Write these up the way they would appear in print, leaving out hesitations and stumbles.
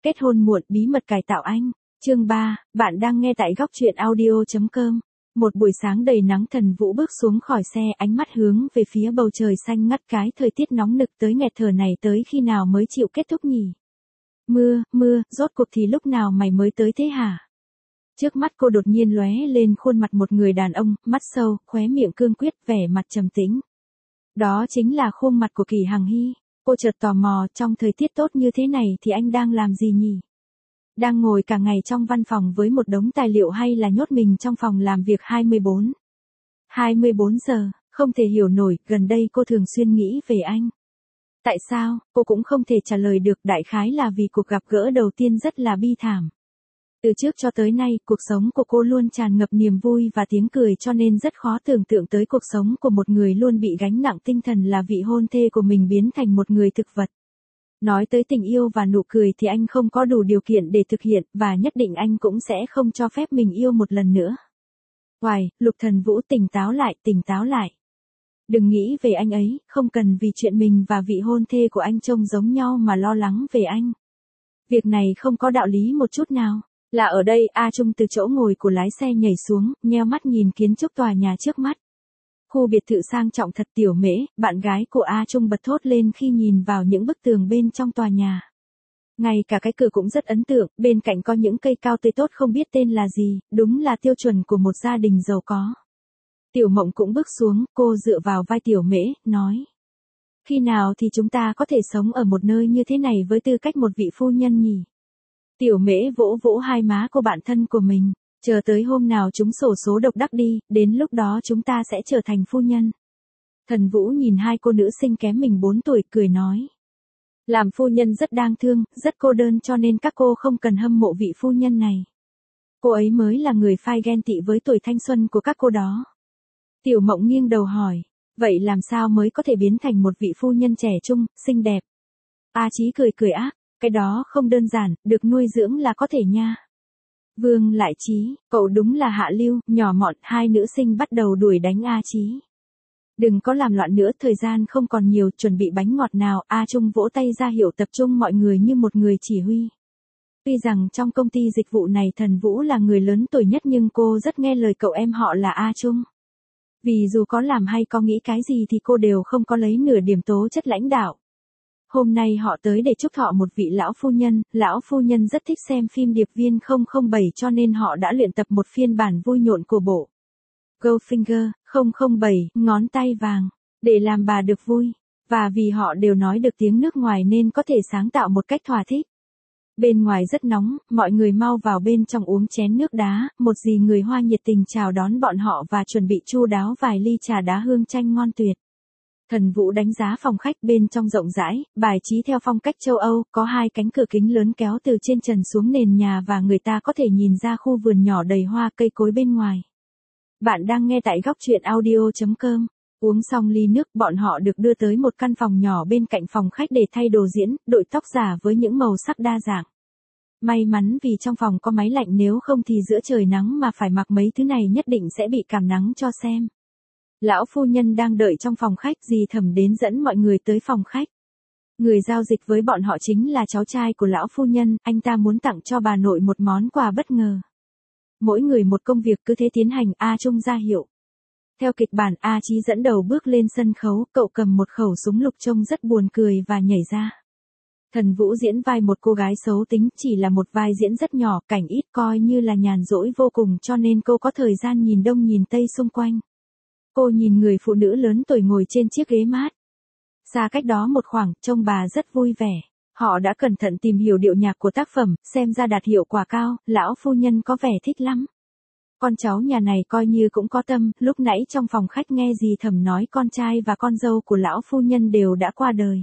Kết hôn muộn, bí mật cải tạo anh. Chương 3, bạn đang nghe tại góc truyện audio.com. Một buổi sáng đầy nắng, Thần Vũ bước xuống khỏi xe, ánh mắt hướng về phía bầu trời xanh ngắt, cái thời tiết nóng nực tới nghẹt thở này tới khi nào mới chịu kết thúc nhỉ? Mưa, rốt cuộc thì lúc nào mày mới tới thế hả? Trước mắt cô đột nhiên lóe lên khuôn mặt một người đàn ông, mắt sâu, khóe miệng cương quyết, vẻ mặt trầm tĩnh. Đó chính là khuôn mặt của Kỳ Hằng Hy. Cô chợt tò mò, trong thời tiết tốt như thế này thì anh đang làm gì nhỉ? Đang ngồi cả ngày trong văn phòng với một đống tài liệu hay là nhốt mình trong phòng làm việc 24 giờ, không thể hiểu nổi, gần đây cô thường xuyên nghĩ về anh. Tại sao, cô cũng không thể trả lời được, đại khái là vì cuộc gặp gỡ đầu tiên rất là bi thảm. Từ trước cho tới nay, cuộc sống của cô luôn tràn ngập niềm vui và tiếng cười, cho nên rất khó tưởng tượng tới cuộc sống của một người luôn bị gánh nặng tinh thần là vị hôn thê của mình biến thành một người thực vật. Nói tới tình yêu và nụ cười thì anh không có đủ điều kiện để thực hiện, và nhất định anh cũng sẽ không cho phép mình yêu một lần nữa. Lục Thần Vũ, tỉnh táo lại. Đừng nghĩ về anh ấy, không cần vì chuyện mình và vị hôn thê của anh trông giống nhau mà lo lắng về anh. Việc này không có đạo lý một chút nào. Là ở đây, A Trung từ chỗ ngồi của lái xe nhảy xuống, nheo mắt nhìn kiến trúc tòa nhà trước mắt. Khu biệt thự sang trọng thật. Tiểu Mễ, bạn gái của A Trung, bật thốt lên khi nhìn vào những bức tường bên trong tòa nhà. Ngay cả cái cửa cũng rất ấn tượng, bên cạnh có những cây cao tươi tốt không biết tên là gì, đúng là tiêu chuẩn của một gia đình giàu có. Tiểu Mộng cũng bước xuống, cô dựa vào vai Tiểu Mễ, nói. Khi nào thì chúng ta có thể sống ở một nơi như thế này với tư cách một vị phu nhân nhỉ? Tiểu Mễ vỗ vỗ hai má cô bạn thân của mình. Chờ tới hôm nào chúng xổ số độc đắc đi, đến lúc đó chúng ta sẽ trở thành phu nhân. Thần Vũ nhìn hai cô nữ sinh kém mình 4 tuổi, cười nói. Làm phu nhân rất đáng thương, rất cô đơn, cho nên các cô không cần hâm mộ vị phu nhân này. Cô ấy mới là người phai ghen tị với tuổi thanh xuân của các cô đó. Tiểu Mộng nghiêng đầu hỏi. Vậy làm sao mới có thể biến thành một vị phu nhân trẻ trung, xinh đẹp? A Chí cười ác. Cái đó không đơn giản, được nuôi dưỡng là có thể nha. Vương Lại Chí, cậu đúng là hạ lưu, nhỏ mọn. Hai nữ sinh bắt đầu đuổi đánh A Chí. Đừng có làm loạn nữa, thời gian không còn nhiều, chuẩn bị bánh ngọt nào. A Trung vỗ tay ra hiệu tập trung mọi người như một người chỉ huy. Tuy rằng trong công ty dịch vụ này Thần Vũ là người lớn tuổi nhất, nhưng cô rất nghe lời cậu em họ là A Trung. Vì dù có làm hay có nghĩ cái gì thì cô đều không có lấy nửa điểm tố chất lãnh đạo. Hôm nay họ tới để chúc thọ một vị lão phu nhân rất thích xem phim Điệp viên 007, cho nên họ đã luyện tập một phiên bản vui nhộn của bộ Goldfinger 007, ngón tay vàng, để làm bà được vui, và vì họ đều nói được tiếng nước ngoài nên có thể sáng tạo một cách thỏa thích. Bên ngoài rất nóng, mọi người mau vào bên trong uống chén nước đá, một dì người Hoa nhiệt tình chào đón bọn họ và chuẩn bị chu đáo vài ly trà đá hương chanh ngon tuyệt. Thần Vũ đánh giá phòng khách, bên trong rộng rãi, bài trí theo phong cách châu Âu, có hai cánh cửa kính lớn kéo từ trên trần xuống nền nhà và người ta có thể nhìn ra khu vườn nhỏ đầy hoa cây cối bên ngoài. Bạn đang nghe tại góc truyện audio.com. Uống xong ly nước, bọn họ được đưa tới một căn phòng nhỏ bên cạnh phòng khách để thay đồ diễn, đội tóc giả với những màu sắc đa dạng. May mắn vì trong phòng có máy lạnh, nếu không thì giữa trời nắng mà phải mặc mấy thứ này nhất định sẽ bị cảm nắng cho xem. Lão phu nhân đang đợi trong phòng khách, dì Thẩm đến dẫn mọi người tới phòng khách. Người giao dịch với bọn họ chính là cháu trai của lão phu nhân, anh ta muốn tặng cho bà nội một món quà bất ngờ. Mỗi người một công việc, cứ thế tiến hành. A Trung ra hiệu. Theo kịch bản, A Chí dẫn đầu bước lên sân khấu, cậu cầm một khẩu súng lục trông rất buồn cười và nhảy ra. Thần Vũ diễn vai một cô gái xấu tính, chỉ là một vai diễn rất nhỏ, cảnh ít, coi như là nhàn rỗi vô cùng, cho nên cô có thời gian nhìn đông nhìn tây xung quanh. Cô nhìn người phụ nữ lớn tuổi ngồi trên chiếc ghế mát. Xa cách đó một khoảng, trông bà rất vui vẻ. Họ đã cẩn thận tìm hiểu điệu nhạc của tác phẩm, xem ra đạt hiệu quả cao, lão phu nhân có vẻ thích lắm. Con cháu nhà này coi như cũng có tâm, lúc nãy trong phòng khách nghe dì Thẩm nói con trai và con dâu của lão phu nhân đều đã qua đời.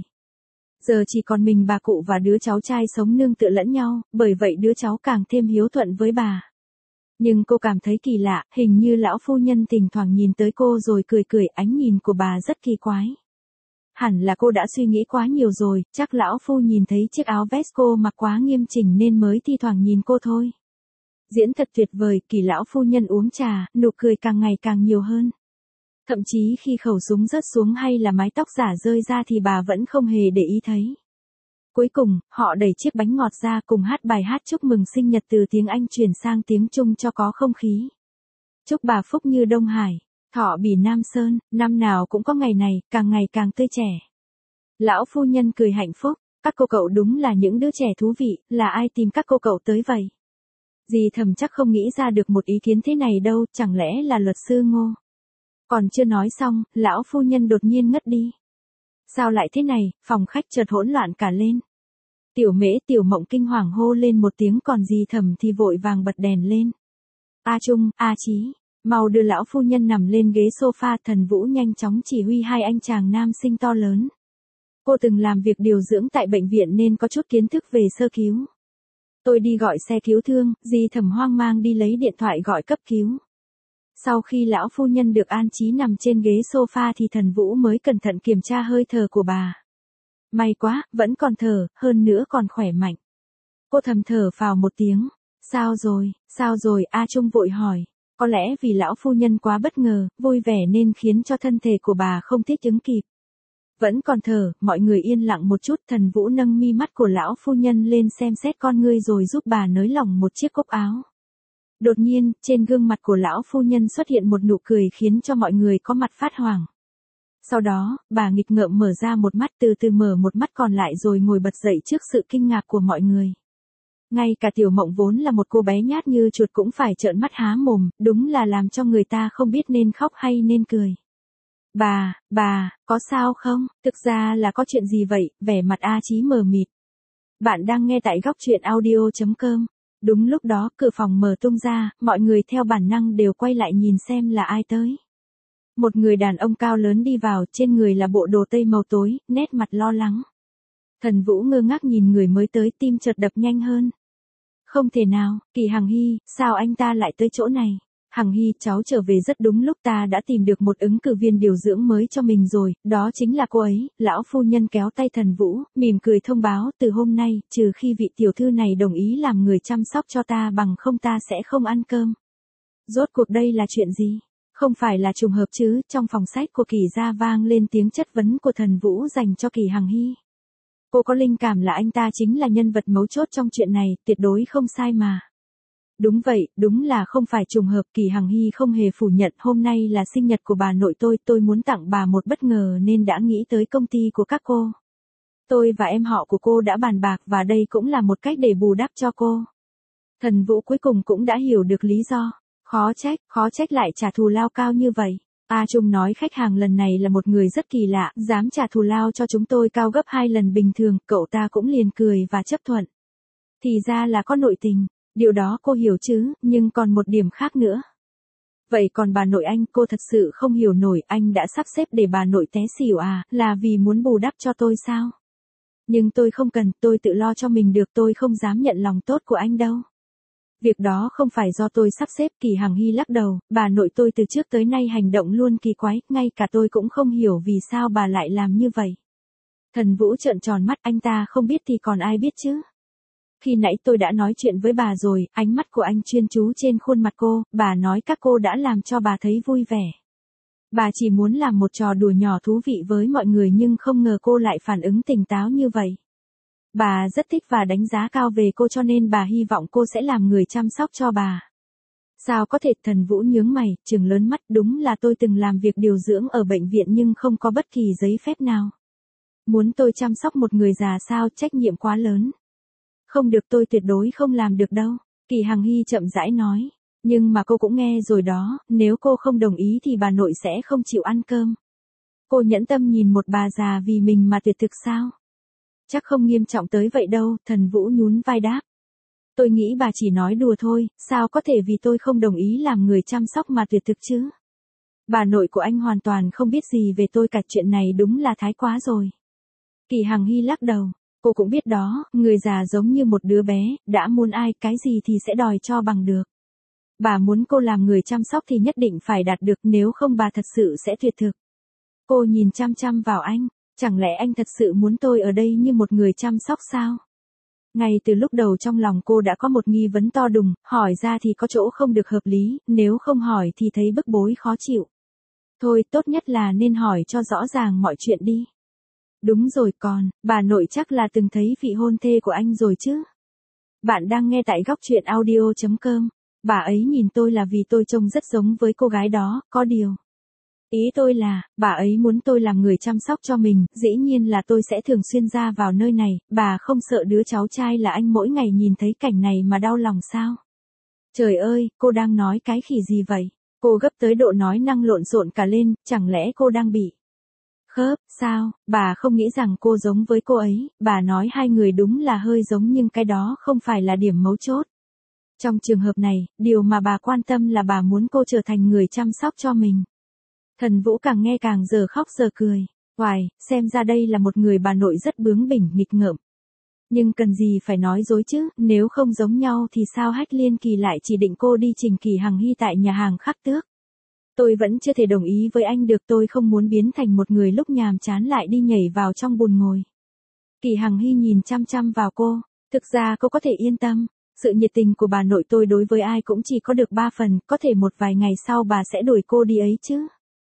Giờ chỉ còn mình bà cụ và đứa cháu trai sống nương tựa lẫn nhau, bởi vậy đứa cháu càng thêm hiếu thuận với bà. Nhưng cô cảm thấy kỳ lạ, hình như lão phu nhân thỉnh thoảng nhìn tới cô rồi cười, ánh nhìn của bà rất kỳ quái. Hẳn là cô đã suy nghĩ quá nhiều rồi, chắc lão phu nhìn thấy chiếc áo vest cô mặc quá nghiêm chỉnh nên mới thi thoảng nhìn cô thôi. Diễn thật tuyệt vời. Kỳ lão phu nhân uống trà, nụ cười càng ngày càng nhiều hơn. Thậm chí khi khẩu súng rớt xuống hay là mái tóc giả rơi ra thì bà vẫn không hề để ý thấy. Cuối cùng, họ đẩy chiếc bánh ngọt ra cùng hát bài hát chúc mừng sinh nhật từ tiếng Anh chuyển sang tiếng Trung cho có không khí. Chúc bà phúc như Đông Hải, thọ bỉ Nam Sơn, năm nào cũng có ngày này, càng ngày càng tươi trẻ. Lão phu nhân cười hạnh phúc, các cô cậu đúng là những đứa trẻ thú vị, là ai tìm các cô cậu tới vậy? Dì Thầm chắc không nghĩ ra được một ý kiến thế này đâu, chẳng lẽ là luật sư Ngô? Còn chưa nói xong, lão phu nhân đột nhiên ngất đi. Sao lại thế này, phòng khách chợt hỗn loạn cả lên. Tiểu Mễ Tiểu Mộng kinh hoàng hô lên một tiếng, còn dì Thầm thì vội vàng bật đèn lên. A Trung, A Chí, mau đưa lão phu nhân nằm lên ghế sofa. Thần Vũ nhanh chóng chỉ huy hai anh chàng nam sinh to lớn. Cô từng làm việc điều dưỡng tại bệnh viện nên có chút kiến thức về sơ cứu. Tôi đi gọi xe cứu thương, dì Thầm hoang mang đi lấy điện thoại gọi cấp cứu. Sau khi lão phu nhân được an trí nằm trên ghế sofa thì Thần Vũ mới cẩn thận kiểm tra hơi thở của bà. May quá, vẫn còn thở, hơn nữa còn khỏe mạnh. Cô thầm thở phào một tiếng. Sao rồi, A Trung vội hỏi. Có lẽ vì lão phu nhân quá bất ngờ, vui vẻ nên khiến cho thân thể của bà không thích ứng kịp. Vẫn còn thở, mọi người yên lặng một chút. Thần Vũ nâng mi mắt của lão phu nhân lên xem xét con ngươi rồi giúp bà nới lỏng một chiếc cúc áo. Đột nhiên, trên gương mặt của lão phu nhân xuất hiện một nụ cười khiến cho mọi người có mặt phát hoảng. Sau đó, bà nghịch ngợm mở ra một mắt, từ từ mở một mắt còn lại rồi ngồi bật dậy trước sự kinh ngạc của mọi người. Ngay cả Tiểu Mộng vốn là một cô bé nhát như chuột cũng phải trợn mắt há mồm, đúng là làm cho người ta không biết nên khóc hay nên cười. Bà, có sao không? Thực ra là có chuyện gì vậy? Vẻ mặt A Chí mờ mịt. Bạn đang nghe tại góc truyện audio.com. Đúng lúc đó, cửa phòng mở tung ra, mọi người theo bản năng đều quay lại nhìn xem là ai tới. Một người đàn ông cao lớn đi vào, trên người là bộ đồ tây màu tối, nét mặt lo lắng. Thần Vũ ngơ ngác nhìn người mới tới, tim chợt đập nhanh hơn. Không thể nào, Kỳ Hằng Hy, sao anh ta lại tới chỗ này? Hằng Hy, cháu trở về rất đúng lúc, ta đã tìm được một ứng cử viên điều dưỡng mới cho mình rồi, đó chính là cô ấy. Lão phu nhân kéo tay Thần Vũ, mỉm cười thông báo, từ hôm nay, trừ khi vị tiểu thư này đồng ý làm người chăm sóc cho ta, bằng không ta sẽ không ăn cơm. Rốt cuộc đây là chuyện gì? Không phải là trùng hợp chứ? Trong phòng sách của Kỳ gia vang lên tiếng chất vấn của Thần Vũ dành cho Kỳ Hằng Hy. Cô có linh cảm là anh ta chính là nhân vật mấu chốt trong chuyện này, tuyệt đối không sai mà. Đúng vậy, đúng là không phải trùng hợp. Kỳ Hằng Hy không hề phủ nhận. Hôm nay là sinh nhật của bà nội tôi muốn tặng bà một bất ngờ nên đã nghĩ tới công ty của các cô. Tôi và em họ của cô đã bàn bạc và đây cũng là một cách để bù đắp cho cô. Thần Vũ cuối cùng cũng đã hiểu được lý do. Khó trách lại trả thù lao cao như vậy. A Trung nói khách hàng lần này là một người rất kỳ lạ, dám trả thù lao cho chúng tôi cao gấp 2 lần bình thường, cậu ta cũng liền cười và chấp thuận. Thì ra là có nội tình, điều đó cô hiểu chứ, nhưng còn một điểm khác nữa. Vậy còn bà nội anh, cô thật sự không hiểu nổi, anh đã sắp xếp để bà nội té xỉu à, là vì muốn bù đắp cho tôi sao? Nhưng tôi không cần, tôi tự lo cho mình được, tôi không dám nhận lòng tốt của anh đâu. Việc đó không phải do tôi sắp xếp. Kỳ Hằng Hy lắc đầu, bà nội tôi từ trước tới nay hành động luôn kỳ quái, ngay cả tôi cũng không hiểu vì sao bà lại làm như vậy. Thần Vũ trợn tròn mắt, anh ta không biết thì còn ai biết chứ. Khi nãy tôi đã nói chuyện với bà rồi, ánh mắt của anh chuyên chú trên khuôn mặt cô, bà nói các cô đã làm cho bà thấy vui vẻ. Bà chỉ muốn làm một trò đùa nhỏ thú vị với mọi người nhưng không ngờ cô lại phản ứng tỉnh táo như vậy. Bà rất thích và đánh giá cao về cô cho nên bà hy vọng cô sẽ làm người chăm sóc cho bà. Sao có thể? Thần Vũ nhướng mày, trừng lớn mắt, đúng là tôi từng làm việc điều dưỡng ở bệnh viện nhưng không có bất kỳ giấy phép nào. Muốn tôi chăm sóc một người già sao? Trách nhiệm quá lớn. Không được, tôi tuyệt đối không làm được đâu. Kỳ Hằng Hy chậm rãi nói. Nhưng mà cô cũng nghe rồi đó, nếu cô không đồng ý thì bà nội sẽ không chịu ăn cơm. Cô nhẫn tâm nhìn một bà già vì mình mà tuyệt thực sao? Chắc không nghiêm trọng tới vậy đâu. Thần Vũ nhún vai đáp. Tôi nghĩ bà chỉ nói đùa thôi, sao có thể vì tôi không đồng ý làm người chăm sóc mà tuyệt thực chứ? Bà nội của anh hoàn toàn không biết gì về tôi cả, chuyện này đúng là thái quá rồi. Kỳ Hằng Hy lắc đầu. Cô cũng biết đó, người già giống như một đứa bé, đã muốn ai cái gì thì sẽ đòi cho bằng được. Bà muốn cô làm người chăm sóc thì nhất định phải đạt được, nếu không bà thật sự sẽ tuyệt thực. Cô nhìn chăm chăm vào anh, chẳng lẽ anh thật sự muốn tôi ở đây như một người chăm sóc sao? Ngay từ lúc đầu trong lòng cô đã có một nghi vấn to đùng, hỏi ra thì có chỗ không được hợp lý, nếu không hỏi thì thấy bức bối khó chịu. Thôi, tốt nhất là nên hỏi cho rõ ràng mọi chuyện đi. Đúng rồi còn, bà nội chắc là từng thấy vị hôn thê của anh rồi chứ. Bạn đang nghe tại góc truyện audio.com. Bà ấy nhìn tôi là vì tôi trông rất giống với cô gái đó, có điều. Ý tôi là, bà ấy muốn tôi làm người chăm sóc cho mình, dĩ nhiên là tôi sẽ thường xuyên ra vào nơi này, bà không sợ đứa cháu trai là anh mỗi ngày nhìn thấy cảnh này mà đau lòng sao? Trời ơi, cô đang nói cái khỉ gì vậy? Cô gấp tới độ nói năng lộn xộn cả lên, chẳng lẽ cô đang bị khớp, sao? Bà không nghĩ rằng cô giống với cô ấy, bà nói hai người đúng là hơi giống nhưng cái đó không phải là điểm mấu chốt. Trong trường hợp này, điều mà bà quan tâm là bà muốn cô trở thành người chăm sóc cho mình. Thần Vũ càng nghe càng giờ khóc giờ cười. Hoài, xem ra đây là một người bà nội rất bướng bỉnh, nghịch ngợm. Nhưng cần gì phải nói dối chứ, nếu không giống nhau thì sao Hách Liên Kỳ lại chỉ định cô đi Trình Kỳ Hằng Hy tại nhà hàng Khắc Tước. Tôi vẫn chưa thể đồng ý với anh được, tôi không muốn biến thành một người lúc nhàm chán lại đi nhảy vào trong bùn ngồi. Kỳ Hằng Hy nhìn chăm chăm vào cô, thực ra cô có thể yên tâm, sự nhiệt tình của bà nội tôi đối với ai cũng chỉ có được 3 phần, có thể một vài ngày sau bà sẽ đuổi cô đi ấy chứ.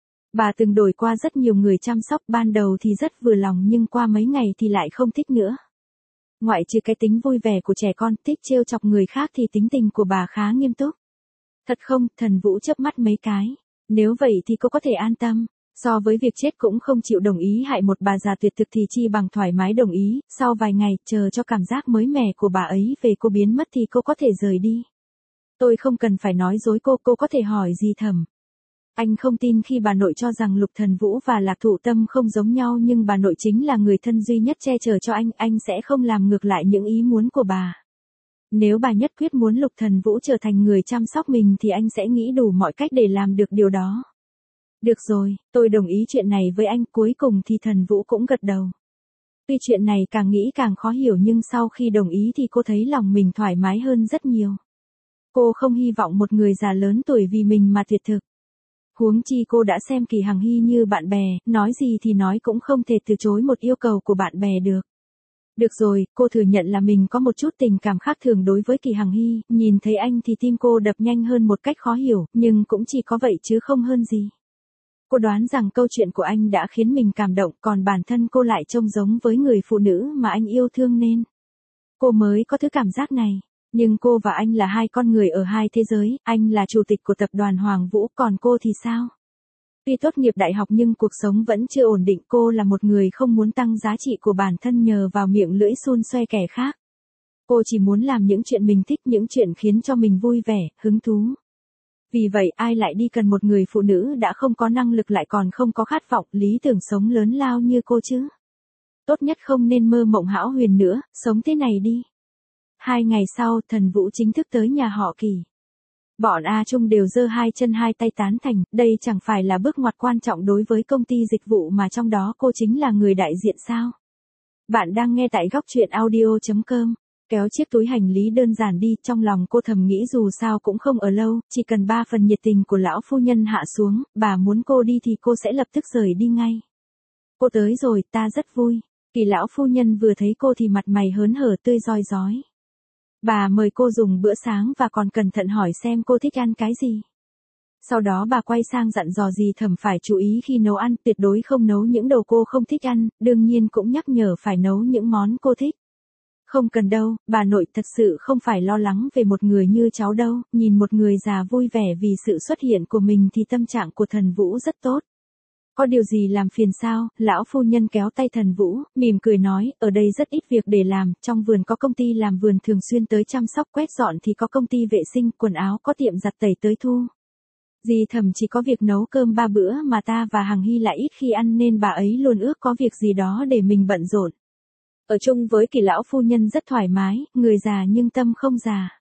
Bà từng đổi qua rất nhiều người chăm sóc, ban đầu thì rất vừa lòng nhưng qua mấy ngày thì lại không thích nữa. Ngoại trừ cái tính vui vẻ của trẻ con, thích trêu chọc người khác thì tính tình của bà khá nghiêm túc. Thật không? Thần Vũ chớp mắt mấy cái. Nếu vậy thì cô có thể an tâm. So với việc chết cũng không chịu đồng ý hại một bà già tuyệt thực thì chi bằng thoải mái đồng ý, sau vài ngày, chờ cho cảm giác mới mẻ của bà ấy về cô biến mất thì cô có thể rời đi. Tôi không cần phải nói dối cô có thể hỏi gì thầm. Anh không tin khi bà nội cho rằng Lục Thần Vũ và Lạc Thụ Tâm không giống nhau nhưng bà nội chính là người thân duy nhất che chở cho anh sẽ không làm ngược lại những ý muốn của bà. Nếu bà nhất quyết muốn Lục Thần Vũ trở thành người chăm sóc mình thì anh sẽ nghĩ đủ mọi cách để làm được điều đó. Được rồi, tôi đồng ý chuyện này với anh, cuối cùng thì Thần Vũ cũng gật đầu. Tuy chuyện này càng nghĩ càng khó hiểu nhưng sau khi đồng ý thì cô thấy lòng mình thoải mái hơn rất nhiều. Cô không hy vọng một người già lớn tuổi vì mình mà tuyệt thực. Huống chi cô đã xem Kỳ Hằng Hy như bạn bè, nói gì thì nói cũng không thể từ chối một yêu cầu của bạn bè được. Được rồi, cô thừa nhận là mình có một chút tình cảm khác thường đối với Kỳ Hằng Hy, nhìn thấy anh thì tim cô đập nhanh hơn một cách khó hiểu, nhưng cũng chỉ có vậy chứ không hơn gì. Cô đoán rằng câu chuyện của anh đã khiến mình cảm động, còn bản thân cô lại trông giống với người phụ nữ mà anh yêu thương nên cô mới có thứ cảm giác này. Nhưng cô và anh là hai con người ở hai thế giới, anh là chủ tịch của tập đoàn Hoàng Vũ, còn cô thì sao? Tuy tốt nghiệp đại học nhưng cuộc sống vẫn chưa ổn định, cô là một người không muốn tăng giá trị của bản thân nhờ vào miệng lưỡi xun xoe kẻ khác. Cô chỉ muốn làm những chuyện mình thích, những chuyện khiến cho mình vui vẻ, hứng thú. Vì vậy ai lại đi cần một người phụ nữ đã không có năng lực lại còn không có khát vọng, lý tưởng sống lớn lao như cô chứ? Tốt nhất không nên mơ mộng hão huyền nữa, sống thế này đi. 2 ngày sau, Thần Vũ chính thức tới nhà họ Kỳ. Bọn A Trung đều giơ hai chân hai tay tán thành, đây chẳng phải là bước ngoặt quan trọng đối với công ty dịch vụ mà trong đó cô chính là người đại diện sao? Bạn đang nghe tại góc truyện audio.com. Kéo chiếc túi hành lý đơn giản đi, trong lòng cô thầm nghĩ dù sao cũng không ở lâu, chỉ cần 3 phần nhiệt tình của lão phu nhân hạ xuống, bà muốn cô đi thì cô sẽ lập tức rời đi ngay. Cô tới rồi, ta rất vui. Kỳ lão phu nhân vừa thấy cô thì mặt mày hớn hở tươi rói rói. Bà mời cô dùng bữa sáng và còn cẩn thận hỏi xem cô thích ăn cái gì. Sau đó bà quay sang dặn dò dì Thẩm phải chú ý khi nấu ăn, tuyệt đối không nấu những đồ cô không thích ăn, đương nhiên cũng nhắc nhở phải nấu những món cô thích. Không cần đâu, bà nội thật sự không phải lo lắng về một người như cháu đâu, nhìn một người già vui vẻ vì sự xuất hiện của mình thì tâm trạng của Thần Vũ rất tốt. Có điều gì làm phiền sao? Lão phu nhân kéo tay Thần Vũ, mỉm cười nói, ở đây rất ít việc để làm, trong vườn có công ty làm vườn thường xuyên tới chăm sóc quét dọn thì có công ty vệ sinh, quần áo có tiệm giặt tẩy tới thu. Dì Thẩm chỉ có việc nấu cơm 3 bữa mà ta và Hằng Hy lại ít khi ăn nên bà ấy luôn ước có việc gì đó để mình bận rộn. Ở chung với Kỳ lão phu nhân rất thoải mái, người già nhưng tâm không già.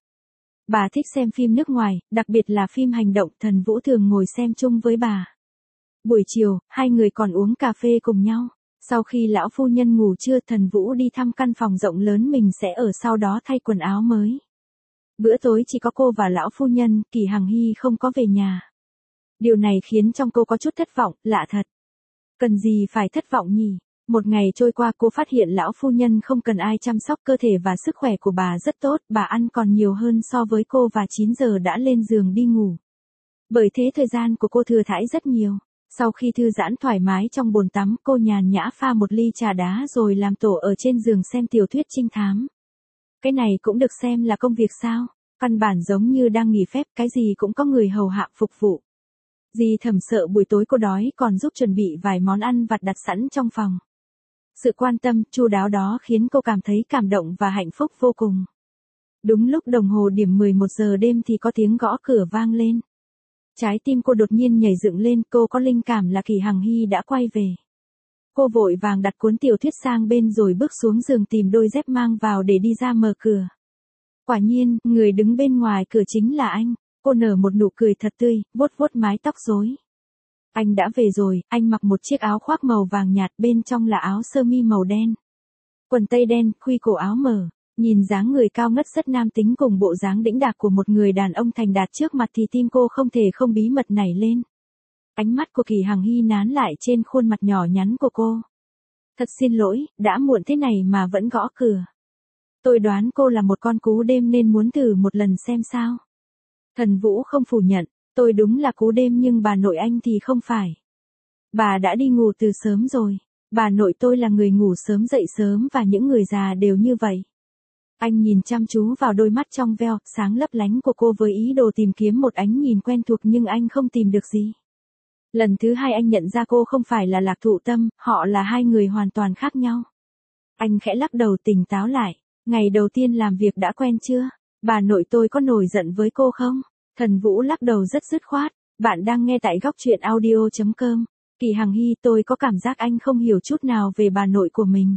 Bà thích xem phim nước ngoài, đặc biệt là phim hành động, Thần Vũ thường ngồi xem chung với bà. Buổi chiều, hai người còn uống cà phê cùng nhau. Sau khi lão phu nhân ngủ trưa, Thần Vũ đi thăm căn phòng rộng lớn mình sẽ ở, sau đó thay quần áo mới. Bữa tối chỉ có cô và lão phu nhân, Kỳ Hằng Hy không có về nhà. Điều này khiến trong cô có chút thất vọng, lạ thật. Cần gì phải thất vọng nhỉ? Một ngày trôi qua cô phát hiện lão phu nhân không cần ai chăm sóc, cơ thể và sức khỏe của bà rất tốt, bà ăn còn nhiều hơn so với cô và 9 giờ đã lên giường đi ngủ. Bởi thế thời gian của cô thừa thãi rất nhiều. Sau khi thư giãn thoải mái trong bồn tắm, cô nhàn nhã pha một ly trà đá rồi làm tổ ở trên giường xem tiểu thuyết trinh thám. Cái này cũng được xem là công việc sao? Căn bản giống như đang nghỉ phép, cái gì cũng có người hầu hạ phục vụ. Dì Thẩm sợ buổi tối cô đói còn giúp chuẩn bị vài món ăn vặt đặt sẵn trong phòng. Sự quan tâm, chu đáo đó khiến cô cảm thấy cảm động và hạnh phúc vô cùng. Đúng lúc đồng hồ điểm 11 giờ đêm thì có tiếng gõ cửa vang lên. Trái tim cô đột nhiên nhảy dựng lên, cô có linh cảm là Kỳ Hằng Hy đã quay về. Cô vội vàng đặt cuốn tiểu thuyết sang bên rồi bước xuống giường tìm đôi dép mang vào để đi ra mở cửa. Quả nhiên, người đứng bên ngoài cửa chính là anh. Cô nở một nụ cười thật tươi, vuốt vuốt mái tóc rối. Anh đã về rồi, anh mặc một chiếc áo khoác màu vàng nhạt, bên trong là áo sơ mi màu đen. Quần tây đen, khuy cổ áo mở. Nhìn dáng người cao ngất rất nam tính cùng bộ dáng đĩnh đạc của một người đàn ông thành đạt trước mặt thì tim cô không thể không bí mật nảy lên. Ánh mắt của Kỳ Hằng Hy nán lại trên khuôn mặt nhỏ nhắn của cô. Thật xin lỗi, đã muộn thế này mà vẫn gõ cửa. Tôi đoán cô là một con cú đêm nên muốn thử một lần xem sao. Thần Vũ không phủ nhận, tôi đúng là cú đêm nhưng bà nội anh thì không phải. Bà đã đi ngủ từ sớm rồi. Bà nội tôi là người ngủ sớm dậy sớm và những người già đều như vậy. Anh nhìn chăm chú vào đôi mắt trong veo, sáng lấp lánh của cô với ý đồ tìm kiếm một ánh nhìn quen thuộc nhưng anh không tìm được gì. Lần thứ hai anh nhận ra cô không phải là Lạc Thụ Tâm, họ là hai người hoàn toàn khác nhau. Anh khẽ lắc đầu tỉnh táo lại. Ngày đầu tiên làm việc đã quen chưa? Bà nội tôi có nổi giận với cô không? Thần Vũ lắc đầu rất dứt khoát. Bạn đang nghe tại góc truyện audio.com. Kỳ Hằng Hy, tôi có cảm giác anh không hiểu chút nào về bà nội của mình.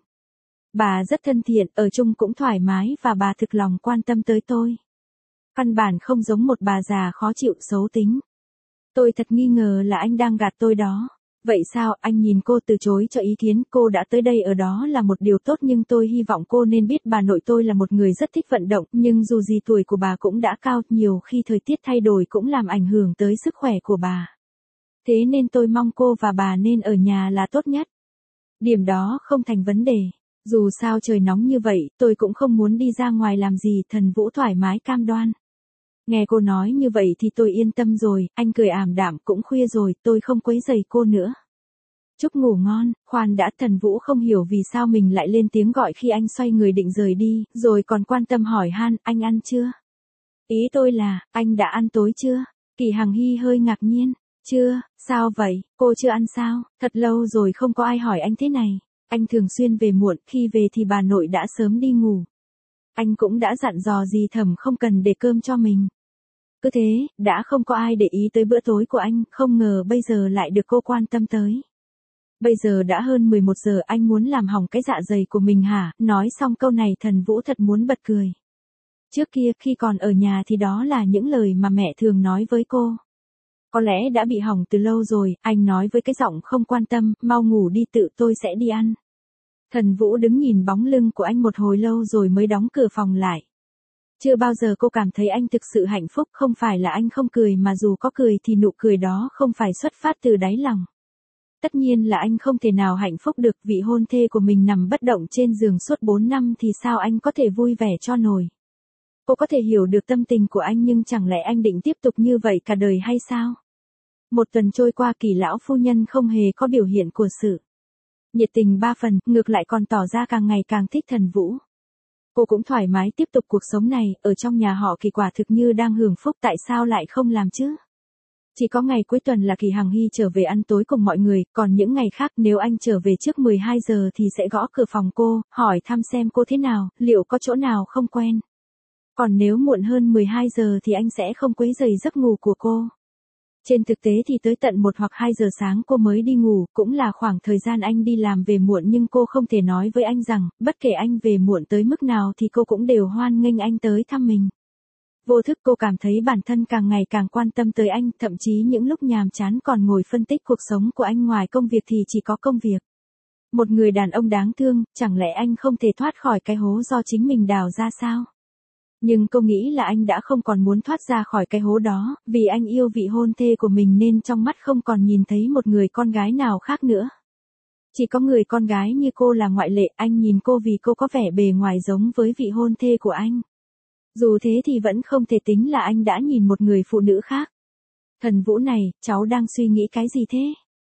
Bà rất thân thiện, ở chung cũng thoải mái và bà thực lòng quan tâm tới tôi. Căn bản không giống một bà già khó chịu xấu tính. Tôi thật nghi ngờ là anh đang gạt tôi đó. Vậy sao? Anh nhìn cô từ chối cho ý kiến, cô đã tới đây ở đó là một điều tốt nhưng tôi hy vọng cô nên biết bà nội tôi là một người rất thích vận động, nhưng dù gì tuổi của bà cũng đã cao, nhiều khi thời tiết thay đổi cũng làm ảnh hưởng tới sức khỏe của bà. Thế nên tôi mong cô và bà nên ở nhà là tốt nhất. Điểm đó không thành vấn đề. Dù sao trời nóng như vậy, tôi cũng không muốn đi ra ngoài làm gì, Thần Vũ thoải mái cam đoan. Nghe cô nói như vậy thì tôi yên tâm rồi, anh cười ảm đạm, cũng khuya rồi, tôi không quấy rầy cô nữa. Chúc ngủ ngon. Khoan đã, Thần Vũ không hiểu vì sao mình lại lên tiếng gọi khi anh xoay người định rời đi, rồi còn quan tâm hỏi han, anh ăn chưa? Ý tôi là, anh đã ăn tối chưa? Kỳ Hằng Hy hơi ngạc nhiên. Chưa, sao vậy, cô chưa ăn sao? Thật lâu rồi không có ai hỏi anh thế này. Anh thường xuyên về muộn, khi về thì bà nội đã sớm đi ngủ. Anh cũng đã dặn dò dì Thẩm không cần để cơm cho mình. Cứ thế, đã không có ai để ý tới bữa tối của anh, không ngờ bây giờ lại được cô quan tâm tới. Bây giờ đã hơn 11 giờ, anh muốn làm hỏng cái dạ dày của mình hả? Nói xong câu này Thần Vũ thật muốn bật cười. Trước kia, khi còn ở nhà thì đó là những lời mà mẹ thường nói với cô. Có lẽ đã bị hỏng từ lâu rồi, anh nói với cái giọng không quan tâm, mau ngủ đi, tự tôi sẽ đi ăn. Thần Vũ đứng nhìn bóng lưng của anh một hồi lâu rồi mới đóng cửa phòng lại. Chưa bao giờ cô cảm thấy anh thực sự hạnh phúc, không phải là anh không cười mà dù có cười thì nụ cười đó không phải xuất phát từ đáy lòng. Tất nhiên là anh không thể nào hạnh phúc được, vị hôn thê của mình nằm bất động trên giường suốt 4 năm thì sao anh có thể vui vẻ cho nổi. Cô có thể hiểu được tâm tình của anh nhưng chẳng lẽ anh định tiếp tục như vậy cả đời hay sao? Một tuần trôi qua, Kỳ lão phu nhân không hề có biểu hiện của sự nhiệt tình 3 phần, ngược lại còn tỏ ra càng ngày càng thích Thần Vũ. Cô cũng thoải mái tiếp tục cuộc sống này, ở trong nhà họ Kỳ quả thực như đang hưởng phúc, tại sao lại không làm chứ? Chỉ có ngày cuối tuần là Kỳ Hằng Hy trở về ăn tối cùng mọi người, còn những ngày khác nếu anh trở về trước 12 giờ thì sẽ gõ cửa phòng cô, hỏi thăm xem cô thế nào, liệu có chỗ nào không quen. Còn nếu muộn hơn 12 giờ thì anh sẽ không quấy rầy giấc ngủ của cô. Trên thực tế thì tới tận 1 hoặc 2 giờ sáng cô mới đi ngủ, cũng là khoảng thời gian anh đi làm về muộn, nhưng cô không thể nói với anh rằng, bất kể anh về muộn tới mức nào thì cô cũng đều hoan nghênh anh tới thăm mình. Vô thức cô cảm thấy bản thân càng ngày càng quan tâm tới anh, thậm chí những lúc nhàm chán còn ngồi phân tích cuộc sống của anh, ngoài công việc thì chỉ có công việc. Một người đàn ông đáng thương, chẳng lẽ anh không thể thoát khỏi cái hố do chính mình đào ra sao? Nhưng cô nghĩ là anh đã không còn muốn thoát ra khỏi cái hố đó, vì anh yêu vị hôn thê của mình nên trong mắt không còn nhìn thấy một người con gái nào khác nữa. Chỉ có người con gái như cô là ngoại lệ, anh nhìn cô vì cô có vẻ bề ngoài giống với vị hôn thê của anh. Dù thế thì vẫn không thể tính là anh đã nhìn một người phụ nữ khác. Thần Vũ này, cháu đang suy nghĩ cái gì thế?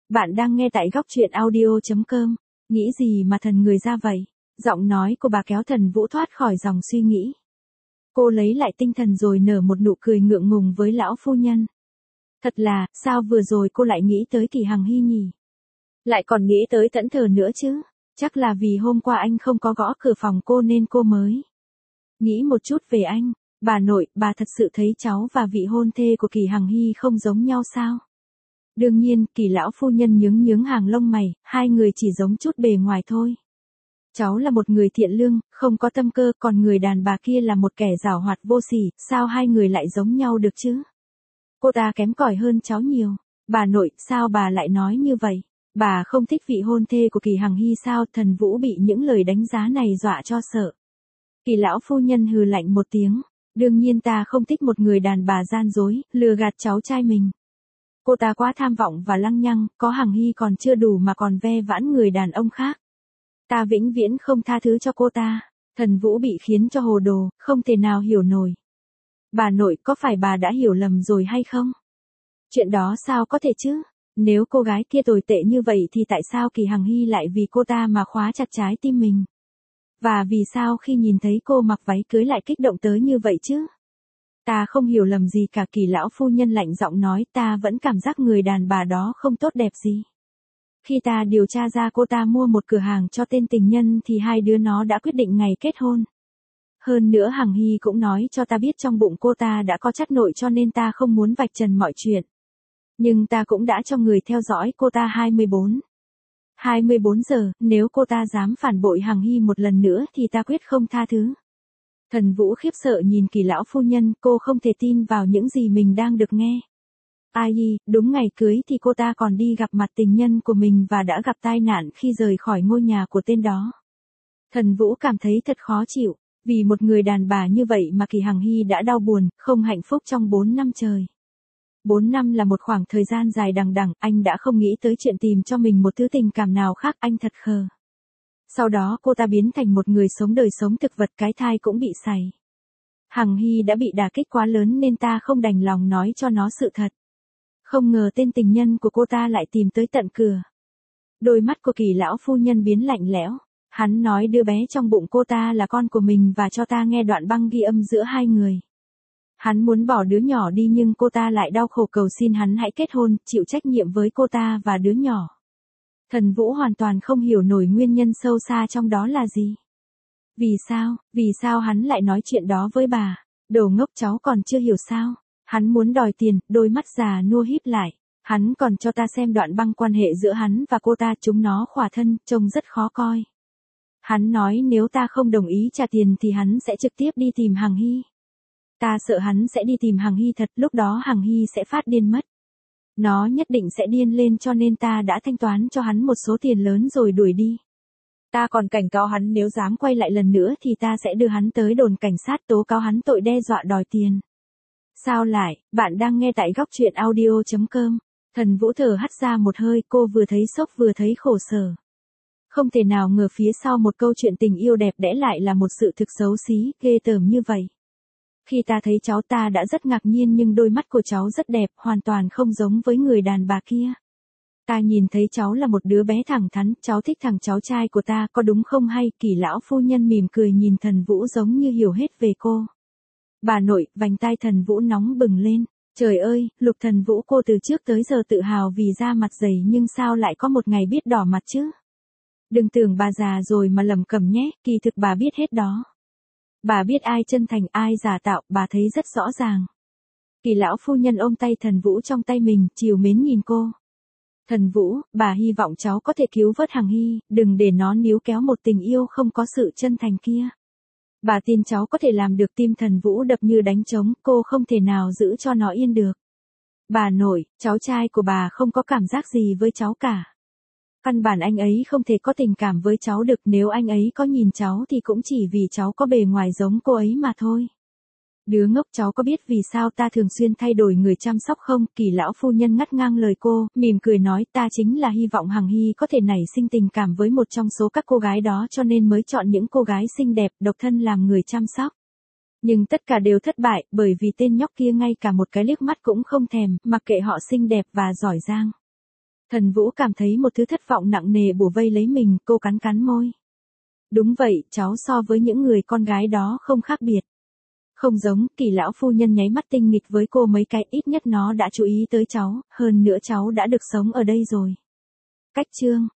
Bạn đang nghe tại góc truyện audio.com. Nghĩ gì mà thần người ra vậy? Giọng nói của bà kéo Thần Vũ thoát khỏi dòng suy nghĩ. Cô lấy lại tinh thần rồi nở một nụ cười ngượng ngùng với lão phu nhân. Thật là, sao vừa rồi cô lại nghĩ tới Kỳ Hằng Hy nhỉ? Lại còn nghĩ tới thẫn thờ nữa chứ? Chắc là vì hôm qua anh không có gõ cửa phòng cô nên cô mới nghĩ một chút về anh. Bà nội, bà thật sự thấy cháu và vị hôn thê của Kỳ Hằng Hy không giống nhau sao? Đương nhiên, Kỳ lão phu nhân nhướng nhướng hàng lông mày, hai người chỉ giống chút bề ngoài thôi. Cháu là một người thiện lương, không có tâm cơ, còn người đàn bà kia là một kẻ giảo hoạt vô sỉ, sao hai người lại giống nhau được chứ? Cô ta kém cỏi hơn cháu nhiều. Bà nội, sao bà lại nói như vậy? Bà không thích vị hôn thê của Kỳ Hằng Hy sao? Thần Vũ bị những lời đánh giá này dọa cho sợ. Kỳ lão phu nhân hừ lạnh một tiếng. Đương nhiên ta không thích một người đàn bà gian dối, lừa gạt cháu trai mình. Cô ta quá tham vọng và lăng nhăng, có Hằng Hy còn chưa đủ mà còn ve vãn người đàn ông khác. Ta vĩnh viễn không tha thứ cho cô ta. Thần Vũ bị khiến cho hồ đồ, không thể nào hiểu nổi. Bà nội, có phải bà đã hiểu lầm rồi hay không? Chuyện đó sao có thể chứ? Nếu cô gái kia tồi tệ như vậy thì tại sao Kỳ Hằng Hy lại vì cô ta mà khóa chặt trái tim mình? Và vì sao khi nhìn thấy cô mặc váy cưới lại kích động tới như vậy chứ? Ta không hiểu lầm gì cả. Kỳ lão phu nhân lạnh giọng nói, ta vẫn cảm giác người đàn bà đó không tốt đẹp gì. Khi ta điều tra ra cô ta mua một cửa hàng cho tên tình nhân thì hai đứa nó đã quyết định ngày kết hôn. Hơn nữa Hằng Hy cũng nói cho ta biết trong bụng cô ta đã có chất nội cho nên ta không muốn vạch trần mọi chuyện. Nhưng ta cũng đã cho người theo dõi cô ta 24 giờ, nếu cô ta dám phản bội Hằng Hy một lần nữa thì ta quyết không tha thứ. Thần Vũ khiếp sợ nhìn Kỳ lão phu nhân, cô không thể tin vào những gì mình đang được nghe. Ai, đúng ngày cưới thì cô ta còn đi gặp mặt tình nhân của mình và đã gặp tai nạn khi rời khỏi ngôi nhà của tên đó. Thần Vũ cảm thấy thật khó chịu, vì một người đàn bà như vậy mà Kỳ Hằng Hy đã đau buồn, không hạnh phúc trong 4 năm trời. 4 năm là một khoảng thời gian dài đằng đẵng, anh đã không nghĩ tới chuyện tìm cho mình một thứ tình cảm nào khác, anh thật khờ. Sau đó cô ta biến thành một người sống đời sống thực vật, cái thai cũng bị sảy. Hằng Hy đã bị đả kích quá lớn nên ta không đành lòng nói cho nó sự thật. Không ngờ tên tình nhân của cô ta lại tìm tới tận cửa. Đôi mắt của Kỳ lão phu nhân biến lạnh lẽo. Hắn nói đứa bé trong bụng cô ta là con của mình và cho ta nghe đoạn băng ghi âm giữa hai người. Hắn muốn bỏ đứa nhỏ đi nhưng cô ta lại đau khổ cầu xin hắn hãy kết hôn, chịu trách nhiệm với cô ta và đứa nhỏ. Thần Vũ hoàn toàn không hiểu nổi nguyên nhân sâu xa trong đó là gì. Vì sao hắn lại nói chuyện đó với bà? Đồ ngốc, cháu còn chưa hiểu sao? Hắn muốn đòi tiền, đôi mắt già nua híp lại. Hắn còn cho ta xem đoạn băng quan hệ giữa hắn và cô ta, chúng nó khỏa thân, trông rất khó coi. Hắn nói nếu ta không đồng ý trả tiền thì hắn sẽ trực tiếp đi tìm Hằng Hy. Ta sợ hắn sẽ đi tìm Hằng Hy thật, lúc đó Hằng Hy sẽ phát điên mất. Nó nhất định sẽ điên lên cho nên ta đã thanh toán cho hắn một số tiền lớn rồi đuổi đi. Ta còn cảnh cáo hắn nếu dám quay lại lần nữa thì ta sẽ đưa hắn tới đồn cảnh sát tố cáo hắn tội đe dọa đòi tiền. Sao lại, bạn đang nghe tại góc truyện audio.com. Thần Vũ thở hắt ra một hơi, cô vừa thấy sốc vừa thấy khổ sở. Không thể nào ngờ phía sau một câu chuyện tình yêu đẹp đẽ lại là một sự thực xấu xí, ghê tởm như vậy. Khi ta thấy cháu ta đã rất ngạc nhiên nhưng đôi mắt của cháu rất đẹp, hoàn toàn không giống với người đàn bà kia. Ta nhìn thấy cháu là một đứa bé thẳng thắn, cháu thích thằng cháu trai của ta, có đúng không hay? Kỳ lão phu nhân mỉm cười nhìn Thần Vũ giống như hiểu hết về cô. Bà nội, vành tai Thần Vũ nóng bừng lên. Trời ơi, Lục Thần Vũ, cô từ trước tới giờ tự hào vì da mặt dày nhưng sao lại có một ngày biết đỏ mặt chứ? Đừng tưởng bà già rồi mà lẩm cẩm nhé, kỳ thực bà biết hết đó. Bà biết ai chân thành ai giả tạo, bà thấy rất rõ ràng. Kỳ lão phu nhân ôm tay Thần Vũ trong tay mình, trìu mến nhìn cô. Thần Vũ, bà hy vọng cháu có thể cứu vớt Hằng Hy, đừng để nó níu kéo một tình yêu không có sự chân thành kia. Bà tin cháu có thể làm được. Tim Thần Vũ đập như đánh trống, cô không thể nào giữ cho nó yên được. Bà nội, cháu trai của bà không có cảm giác gì với cháu cả. Căn bản anh ấy không thể có tình cảm với cháu được, nếu anh ấy có nhìn cháu thì cũng chỉ vì cháu có bề ngoài giống cô ấy mà thôi. Đứa ngốc, cháu có biết vì sao ta thường xuyên thay đổi người chăm sóc không? Kỳ lão phu nhân ngắt ngang lời cô, mỉm cười nói, ta chính là hy vọng Hằng Hy có thể nảy sinh tình cảm với một trong số các cô gái đó cho nên mới chọn những cô gái xinh đẹp, độc thân làm người chăm sóc. Nhưng tất cả đều thất bại, bởi vì tên nhóc kia ngay cả một cái liếc mắt cũng không thèm, mặc kệ họ xinh đẹp và giỏi giang. Thần Vũ cảm thấy một thứ thất vọng nặng nề bủa vây lấy mình, cô cắn cắn môi. Đúng vậy, cháu so với những người con gái đó không khác biệt. Không giống, Kỳ lão phu nhân nháy mắt tinh nghịch với cô mấy cái, ít nhất nó đã chú ý tới cháu, hơn nữa cháu đã được sống ở đây rồi. Cách chương